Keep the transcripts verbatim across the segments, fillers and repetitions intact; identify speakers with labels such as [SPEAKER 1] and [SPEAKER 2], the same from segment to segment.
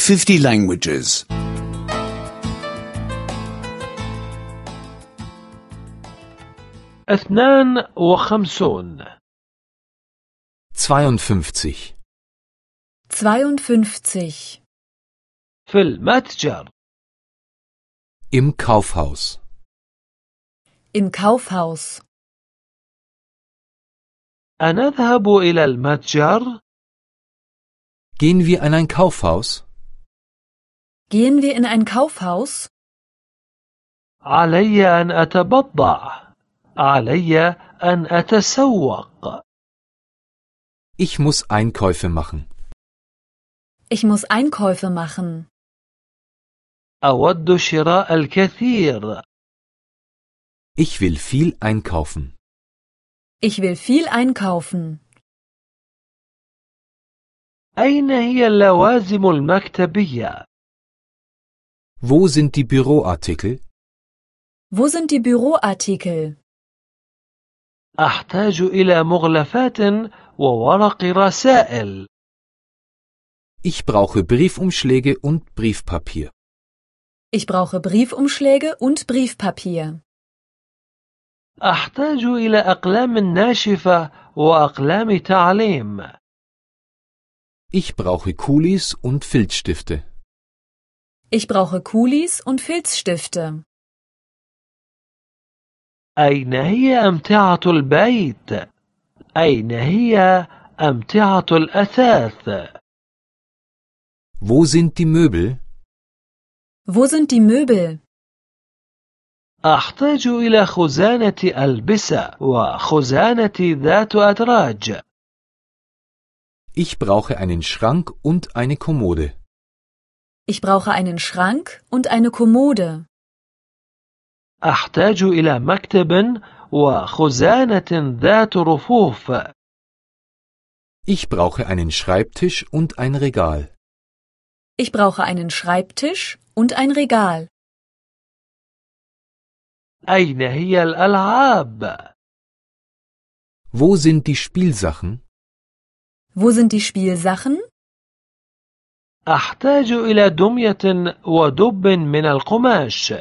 [SPEAKER 1] fifty languages.
[SPEAKER 2] اثنان وخمسون.
[SPEAKER 3] zweiundfünfzig.
[SPEAKER 4] zweiundfünfzig.
[SPEAKER 2] في المتجر.
[SPEAKER 3] Im Kaufhaus.
[SPEAKER 4] Im Kaufhaus.
[SPEAKER 2] أنذهب إلى المتجر؟
[SPEAKER 3] Gehen wir in ein Kaufhaus?
[SPEAKER 4] Gehen wir in ein Kaufhaus?
[SPEAKER 2] علي أن أتبضع. علي أن أتسوق.
[SPEAKER 3] Ich muss Einkäufe machen.
[SPEAKER 4] Ich muss Einkäufe machen.
[SPEAKER 2] أود شراء الكثير.
[SPEAKER 3] Ich will viel einkaufen.
[SPEAKER 4] Ich will viel einkaufen.
[SPEAKER 2] أين هي اللوازم المكتبية؟
[SPEAKER 3] Wo sind die Büroartikel?
[SPEAKER 4] Wo sind die Büroartikel?
[SPEAKER 2] أحتاج إلى مغلفات وورق رسائل.
[SPEAKER 3] Ich brauche Briefumschläge und Briefpapier.
[SPEAKER 4] Ich brauche Briefumschläge und Briefpapier.
[SPEAKER 2] أحتاج إلى أقلام ناشفة وأقلام تعليم.
[SPEAKER 3] Ich brauche Kulis und Filzstifte.
[SPEAKER 4] Ich brauche Kulis und Filzstifte.
[SPEAKER 2] أين هي أمتعة البيت؟ أين هي أمتعة الأثاث؟
[SPEAKER 3] Wo sind die Möbel?
[SPEAKER 4] Wo sind die Möbel?
[SPEAKER 2] أحتاج إلى خزانة ألبسة وخزانة ذات أدراج.
[SPEAKER 3] Ich brauche einen Schrank und eine Kommode.
[SPEAKER 4] Ich brauche einen Schrank und eine Kommode.
[SPEAKER 2] أحتاج إلى مكتب وخزانة ذات رفوف.
[SPEAKER 3] Ich brauche einen Schreibtisch und ein Regal.
[SPEAKER 4] Ich brauche einen Schreibtisch und ein Regal.
[SPEAKER 2] أين هي الألعاب؟
[SPEAKER 3] Wo sind die Spielsachen?
[SPEAKER 4] Wo sind die Spielsachen?
[SPEAKER 2] أحتاج إلى دمية ودب من القماش.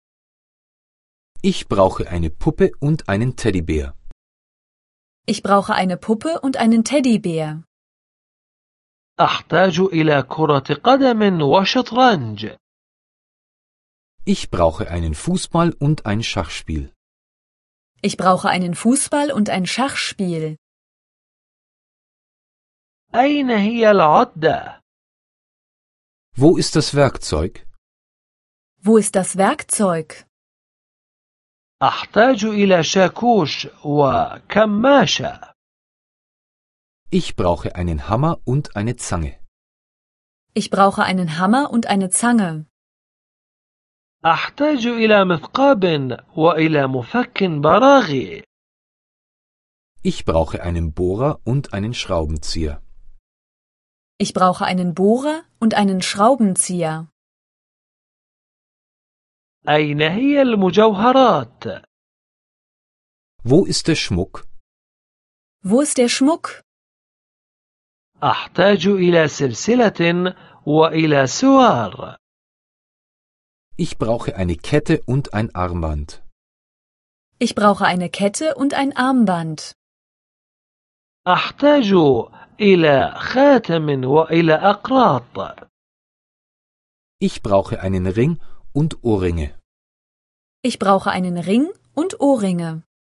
[SPEAKER 3] Ich brauche eine Puppe und einen Teddybär.
[SPEAKER 4] Ich brauche eine Puppe und einen Teddybär.
[SPEAKER 2] أحتاج إلى كرة قدم وشطرنج.
[SPEAKER 3] Ich brauche einen Fußball und ein Schachspiel.
[SPEAKER 4] Ich brauche einen Fußball und ein Schachspiel.
[SPEAKER 2] أين هي العدة؟
[SPEAKER 3] Wo ist das Werkzeug?
[SPEAKER 4] Wo ist das Werkzeug?
[SPEAKER 2] أحتاج إلى شاكوش وكماشة.
[SPEAKER 3] Ich brauche einen Hammer und eine Zange.
[SPEAKER 4] Ich brauche einen Hammer und eine Zange.
[SPEAKER 2] أحتاج إلى مثقاب وإلى مفك براغي.
[SPEAKER 3] Ich brauche einen Bohrer und einen Schraubenzieher.
[SPEAKER 4] Ich brauche einen Bohrer und einen Schraubenzieher.
[SPEAKER 2] أين هي المجوهرات؟
[SPEAKER 3] Wo ist der Schmuck?
[SPEAKER 4] Wo ist der Schmuck?
[SPEAKER 2] أحتاج إلى سلسلة وإلى سوار.
[SPEAKER 3] Ich brauche eine Kette und ein Armband.
[SPEAKER 4] Ich brauche eine Kette und ein Armband.
[SPEAKER 2] أحتاج إلى خاتم وإلى أقراط.
[SPEAKER 3] Ich brauche einen Ring und Ohrringe.
[SPEAKER 4] Ich brauche einen Ring und Ohrringe.